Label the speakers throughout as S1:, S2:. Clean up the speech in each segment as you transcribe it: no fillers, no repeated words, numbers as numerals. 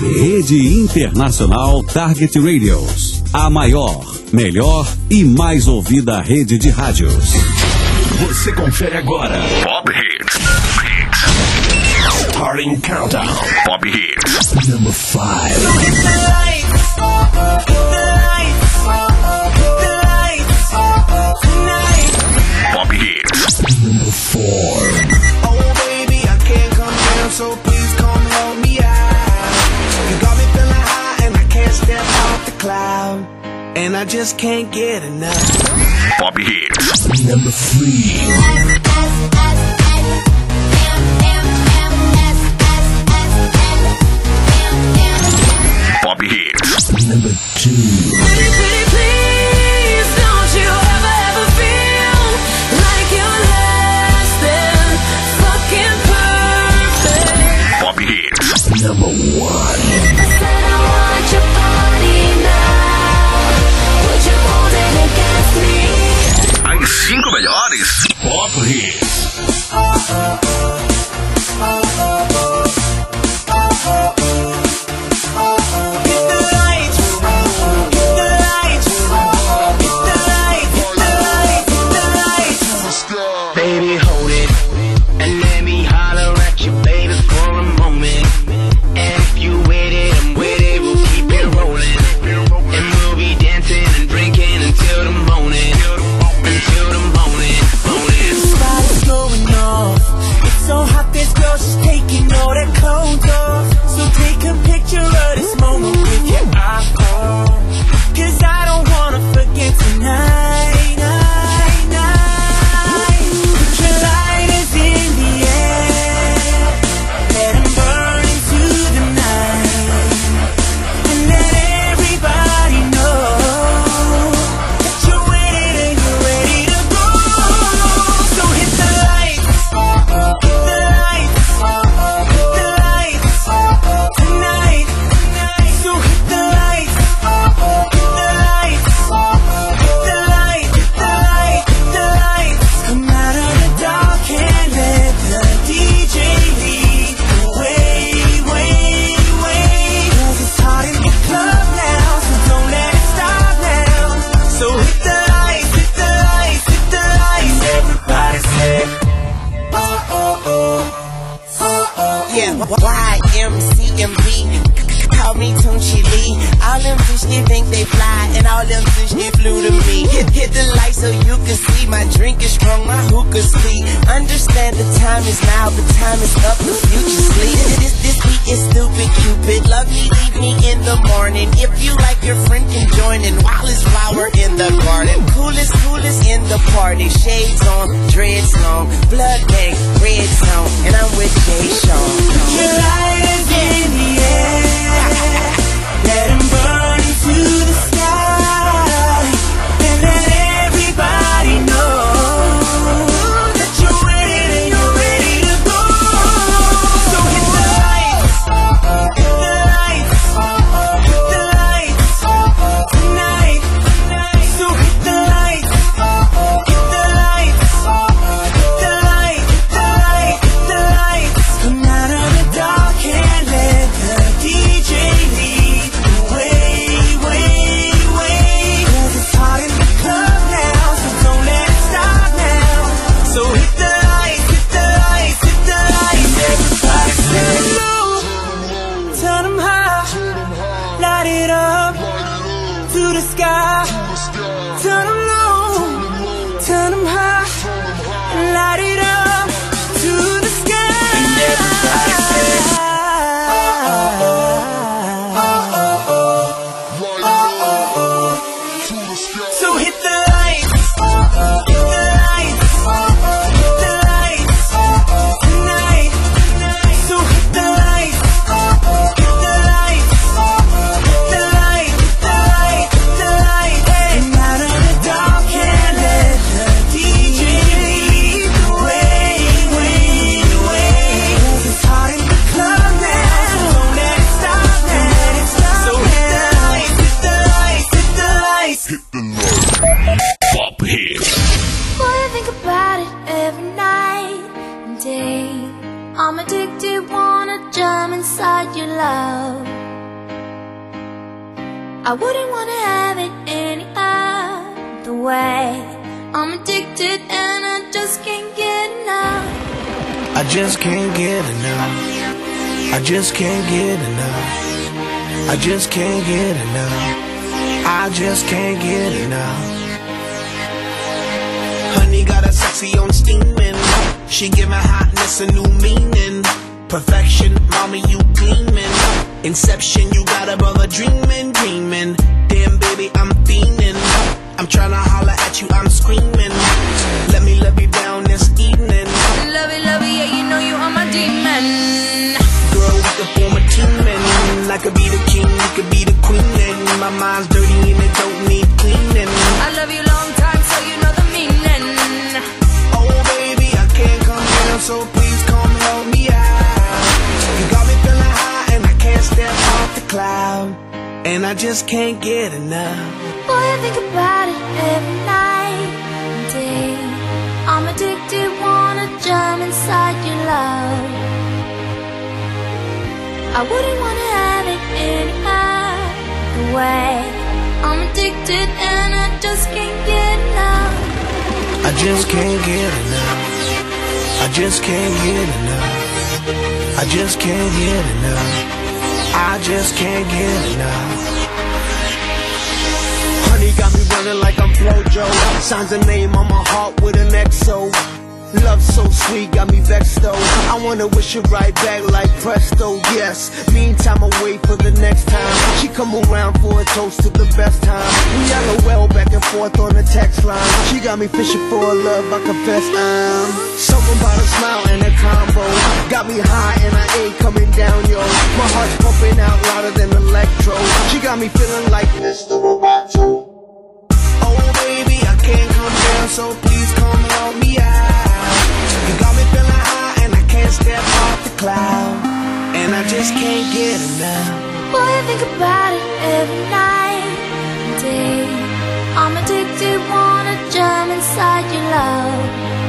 S1: Rede Internacional Target Radios. A maior, melhor e mais ouvida rede de rádios.
S2: Você confere agora. Pop Hits. Starting Countdown. Pop Hits. Number 5. Pop Hits. Number 4.
S3: Oh baby, I can't come down, so please come help me out. You got me feeling high and I can't step off the cloud, and I just can't get enough.
S2: Pop Hits. Number 3. Pop Hits. Number 2.
S4: Pretty please, don't you ever feel like you're less than fucking perfect.
S2: Pop Hits. Number 1.
S4: I said I want your body now. Would you hold it against me?
S2: As 5 melhores. Pop Hits.
S3: Baby, hold it and let me holler at you, baby, for a moment. And if you with it, I'm with it. We'll keep it rolling, and we'll be dancing and drinking until the morning. Until the morning. The spot is going off. It's so hot, this girl, she's taking all that clothes off. So take a picture of this moment with your iPhone, 'cause I don't wanna forget tonight. YMCMB, call me Tunchi Lee. All them fish, they think they fly, and all them fish, they flew to me. Hit the light so you can see. My drink is strong, my hookah sweet. Understand the time is now, the time is up, the future sleep. This beat is stupid, Cupid. Love me, leave me in the morning. If you like, your friend can join in. Wildest flower in the garden. Coolest in the party. Shades on, dreads long, blood gang, red zone, and I'm with Jay Sean. Your light is in the air. Let him burn into the sky, and let everybody know that you're ready and you're ready to go. So hit the lights, hit the lights, hit the lights tonight. So hit the lights, hit the lights, hit the light, hit the light, hit the lights. Come out of the dark and let the DJ lead the way, way. 'Cause it's hot in the club now, so don't let it stop now. So hit the lights, hit the lights, hit the lights. Everybody say low, turn 'em high, light it up to the sky. Turn 'em low, turn 'em high, light it up to the sky. And everybody say, so hit the lights, hit the lights, hit the lights tonight. So hit the lights, hit the lights, hit the light, hit the light, hit the light. And out of the dark and let the DJ lead the way, way. 'Cause it's hot in the club now, so don't let it stop now. So hit the lights, hit the lights, hit the lights.
S2: Pop Hits.
S4: Boy, I think about it every night and day. I'm addicted, wanna jump inside your love. I wouldn't wanna have it any other way. I'm addicted and I just can't get enough.
S3: I just can't get enough. I just can't get enough. I just can't get enough. I just can't get enough. Honey got a sexy on steaming. She giving hotness a new meaning. Perfection, mommy, you gleaming. Inception, you got a brother dreaming, dreaming. Damn, baby, I'm fiending. I'm tryna holler at you, I'm screaming. Let me love you down this evening.
S4: Love it, yeah, you know you are my demon.
S3: Girl, we can form a team, and I could be the king, you could be the queen, and my mind's dirty and it don't need cleaning.
S4: I love you long time, so you know the meaning.
S3: Oh, baby, I can't come down, so please come help me out. You got me feeling high, and I can't step off the cloud, and I just can't get enough.
S4: Boy, I think about it every night and day. I'm addicted, wanna jump inside your love. I wouldn't wanna have it any other way. I'm addicted and I just can't get enough.
S3: I just can't get enough. I just can't get enough. I just can't get enough. I just can't get enough. Honey got me running like I'm Flojo. Signs a name on my heart with an XO. Love so sweet, got me vexed though. I wanna wish it right back like presto, yes. Meantime, I wait for the next time she come around for a toast to the best time. We LOL back and forth on the text line. She got me fishing for love, I confess I'm something about a smile and a combo. Got me high and I ain't coming down, yo. My heart's pumping out louder than electro. She got me feeling like Mr. Roboto. Oh baby, I can't come down, so please come help me out. You got me feeling high and I can't step off the cloud, and I just can't get enough.
S4: Boy, I think about it every night and day. I'm addicted, wanna jump inside your love.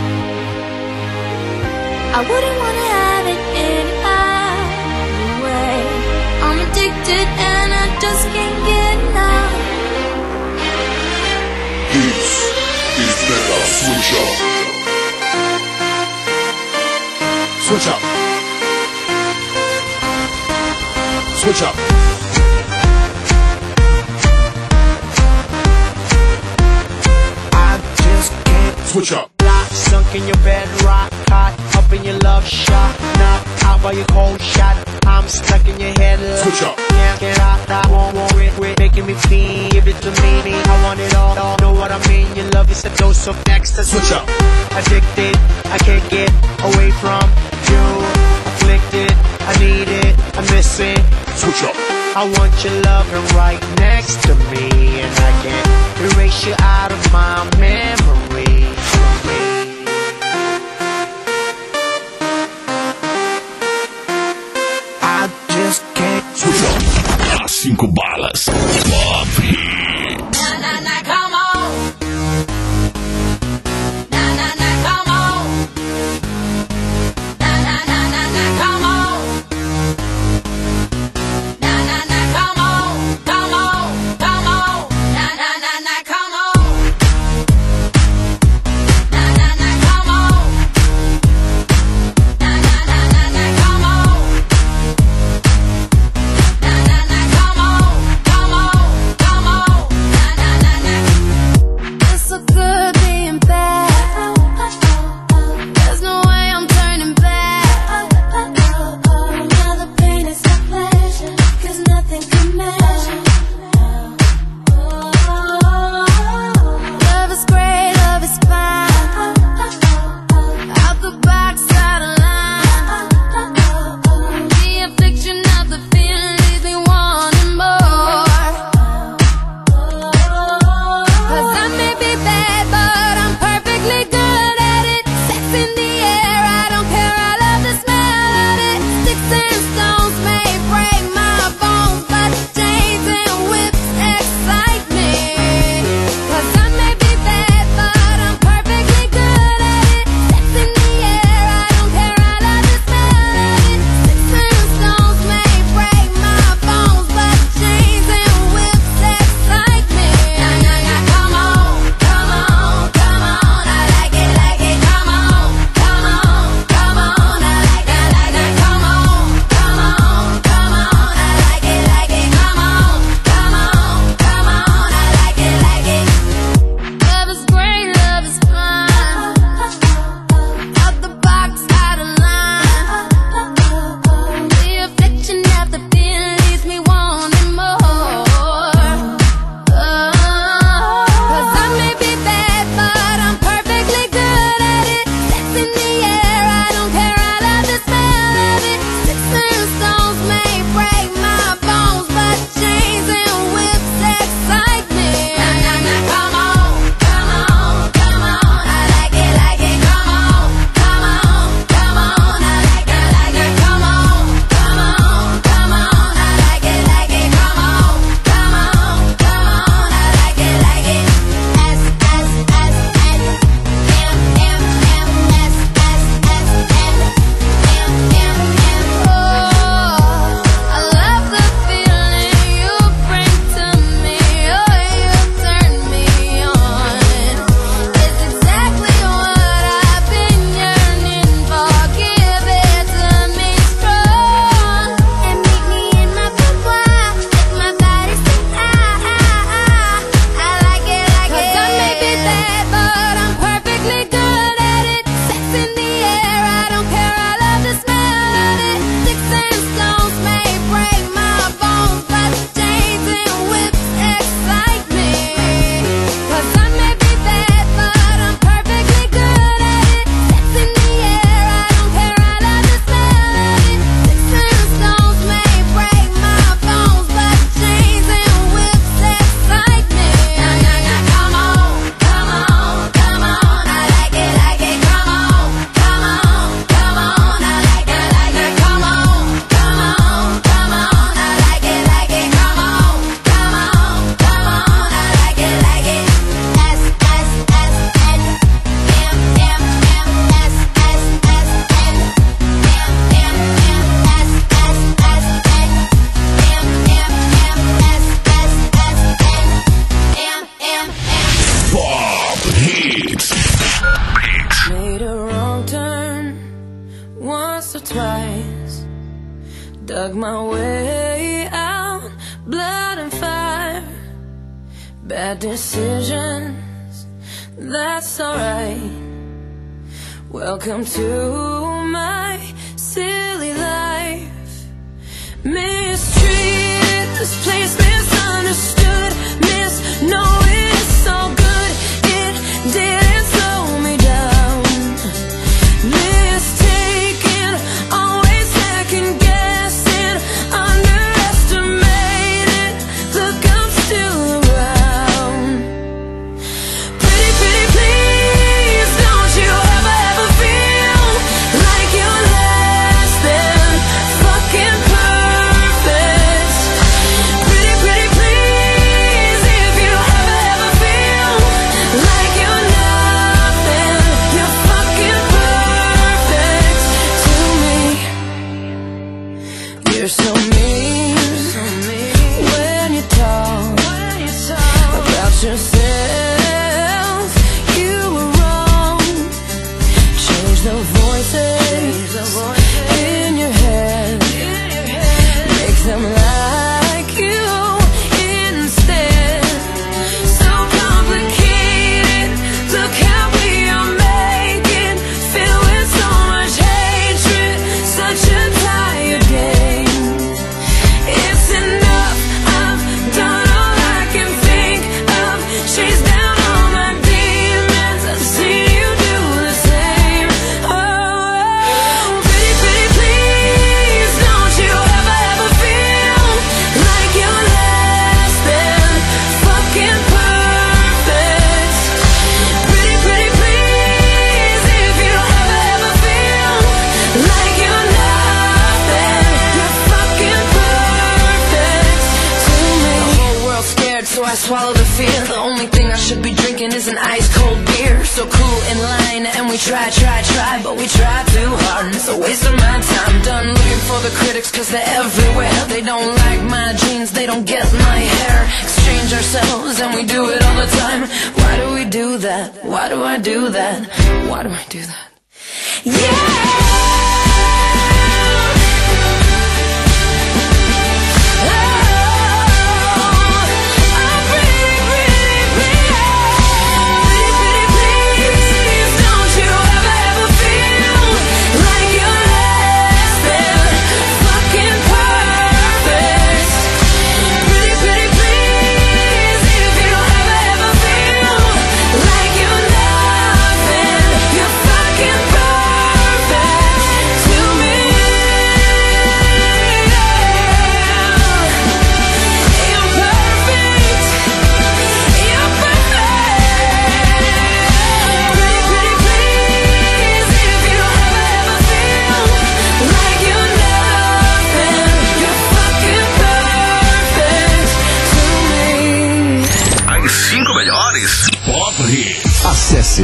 S4: I wouldn't wanna have it any other way. I'm addicted and I just can't get enough.
S2: This is Mega Switch Up. Switch up. Switch up.
S3: I just can't
S2: Switch up.
S3: sunk in your bed, rock hot, up in your love shot, knock out by your cold shot. I'm stuck in your head,
S2: Switch up.
S3: Can't get out, I won't quit, making me feel, give it to me. I want it all, know what I mean? Your love is a dose of ecstasy.
S2: Switch up.
S3: Addicted, I can't get away from you. Afflicted, I need it, I miss it.
S2: Switch up.
S3: I want your loving right next to me, and I can't erase you out of my memory. I just can't
S2: Switch up. As 5 balas. Pop Hits.
S4: Na na na, come on. Na na na, come on. Na na na na na, come on. Na na na, come on, come on, come on. Na na na na, come on. Na na na, come on. Na na na na na, come on. Na na na, come on.
S5: or twice. Dug my way out, blood and fire. Bad decisions, that's alright. Welcome to my silly life. Mistreated, this place misunderstood. Knowing it's all good, it didn't slow me down. Mistaken, always second guessing, underestimated. Look, I'm still around. Pretty, pretty, please, don't you ever feel like you're less than fucking perfect. Pretty, pretty, please, if you ever feel like you're nothing, you're fucking perfect to me. You're so mean when you talk about yourself. You were wrong. Change the voices in your head. Make them like you instead. So complicated. Look how we are making. Filled with so much hatred. Such a tired game. It's enough. I've done all I can think of. Chase down all my demons. I've seen you do the same. Oh, pretty, pretty, please, don't you ever feel like you're less than fucking perfect. Pretty, pretty, please, if you ever feel like you're nothing, you're fucking perfect to me. The whole world's scared, so I swallow the fear. The only thing I should be drinking is an ice cold beer. So cool in line, and we try, but we try too hard, and it's a waste of my time. Done looking for the critics, cause they're everywhere. They don't like my jeans, they don't get my hair. Exchange ourselves, and we do it all the time. Why do we do that? Why do I do that? Why do I do that?
S1: Acesse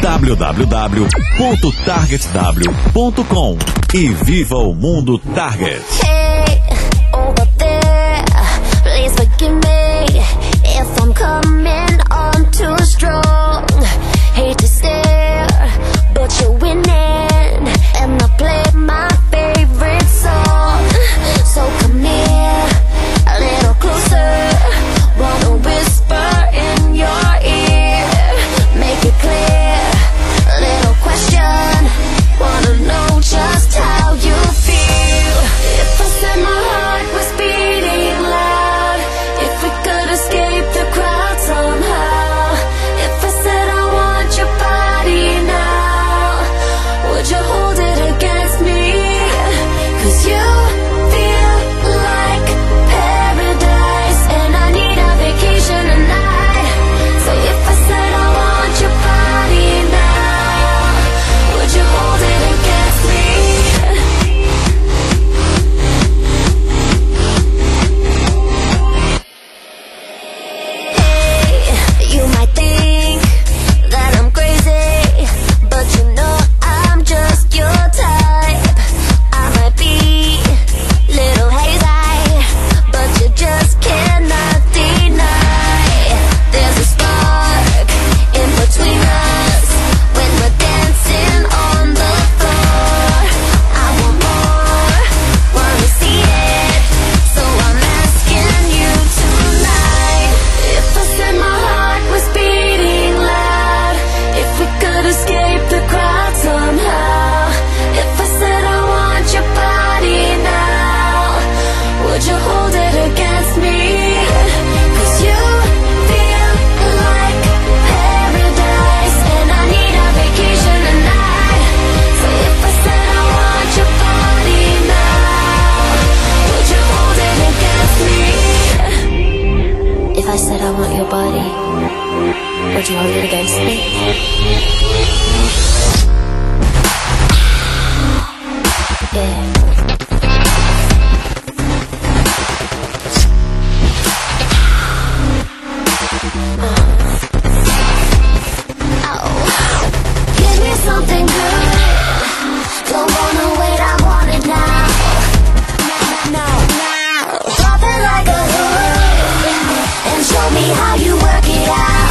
S1: www.targetw.com e viva o mundo Target.
S4: Hey, over there, please forgive me if I'm coming on too strong. Hate to stare, but you're winning, and I play my favorite song. So come near, a little closer, wanna whisper in your ear, make it clear, a little question, wanna know just how you feel. If I said my heart was beating loud, if we could escape the crowd somehow, if I said I want your body now, would you hold it against me? 'Cause you feel like paradise, and I need a vacation tonight. So if I said I want your body now, would you hold it against me? Hey, you might think that I'm crazy, but you know I'm just your type. I might be Would you hold it against me? Yeah. Give me something good. Don't wanna wait, I want it now. Now. Drop it like a hood and show me how you work it out.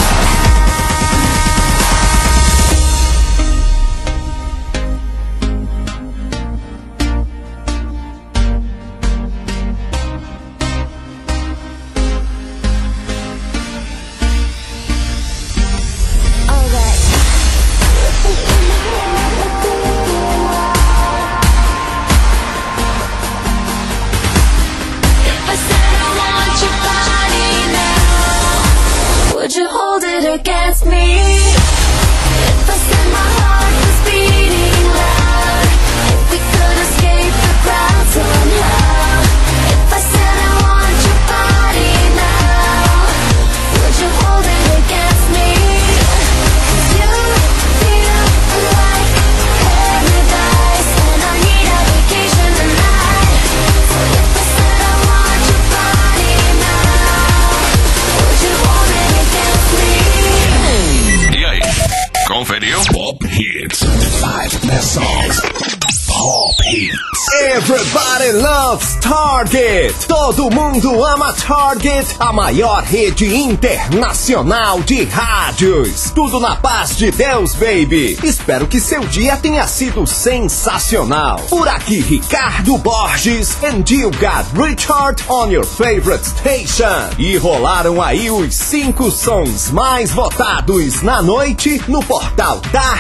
S4: Would you hold it against me? If I said my heart was beating loud, if we could escape the crowd somehow, if I said I want your body now, would you hold it against me? 'Cause you feel like paradise, and I need a vacation tonight. So if I said I want your body now, would you hold it against me?
S2: E aí, conferiu? Pop Hits. 5 best songs. Pop Hits.
S6: Everybody loves Target. Todo mundo ama Target, a maior rede internacional de rádios. Tudo na paz de Deus, baby. Espero que seu dia tenha sido sensacional. Por aqui, Ricardo Borges, and you got Richard on your favorite station. E rolaram aí os 5 sons mais votados na noite no portal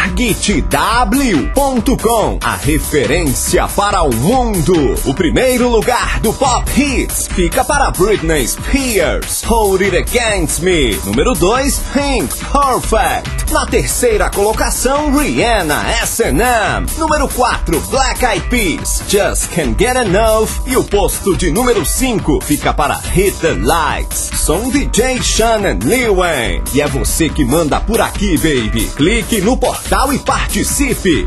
S6: targetw.com, a referência para o mundo. O primeiro lugar do Pop Hits fica para Britney Spears, Hold It Against Me. Número 2, Pink, Perfect. Na terceira colocação, Rihanna, S&M. Número 4, Black Eyed Peas, Just Can't Get Enough. E o posto de número 5 fica para Hit the Lights, som DJ Shannon Lil Wayne. E é você que manda por aqui, baby. Clique no portal e participe.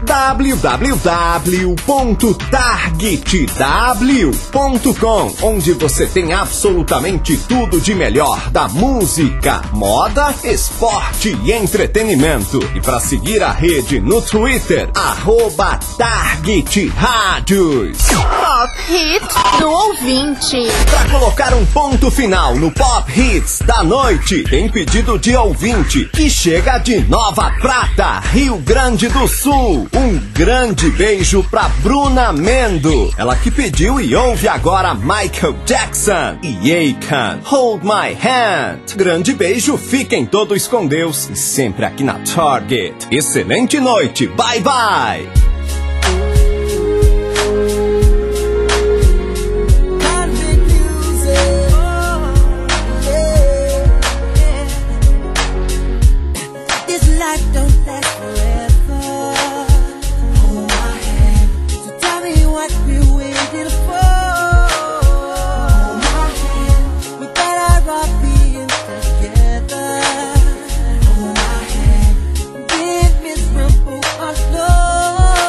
S6: www.targetw.com, onde você tem absolutamente tudo de melhor da música, moda, esporte e entretenimento. E para seguir a rede no Twitter, @TargetRádios.
S7: Pop Hits do ouvinte.
S6: Para colocar um ponto final no Pop Hits da noite, tem pedido de ouvinte que chega de Nova Prata, Rio Grande do Sul. Um grande beijo pra Bruna Mendo. Ela que pediu e ouve agora Michael Jackson e Akon, Hold My Hand. Grande beijo, fiquem todos com Deus e sempre aqui na Target. Excelente noite, bye bye.
S5: Miserable, I know.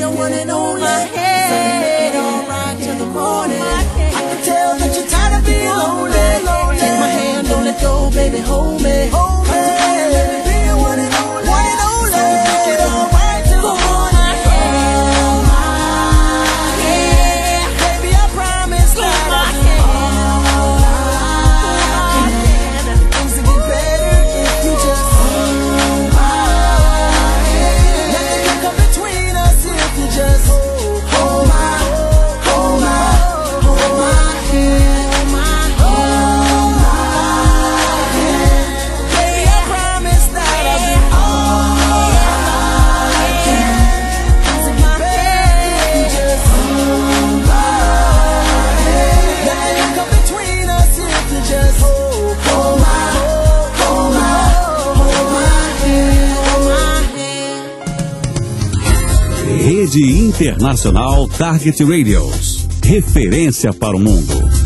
S3: your one and only. So make it alright till the morning. I can tell that you're tired of being lonely. Take my hand, don't let go, baby, hold me. Hold me. Let me be your one and only. One and only. So make it alright till the morning. Hold my hand, baby, I promise that I'll do all I can. Things will get better if you just hold my hand. Nothing can come between us if you just hold my hand. Hold my hand. Baby, I promise that I'll do all I can. Things will get better if you just hold my hand. Nothing can come between us if you just hold my hand. Hold my hand.
S1: Rede Internacional Target Radios. Referência para o mundo.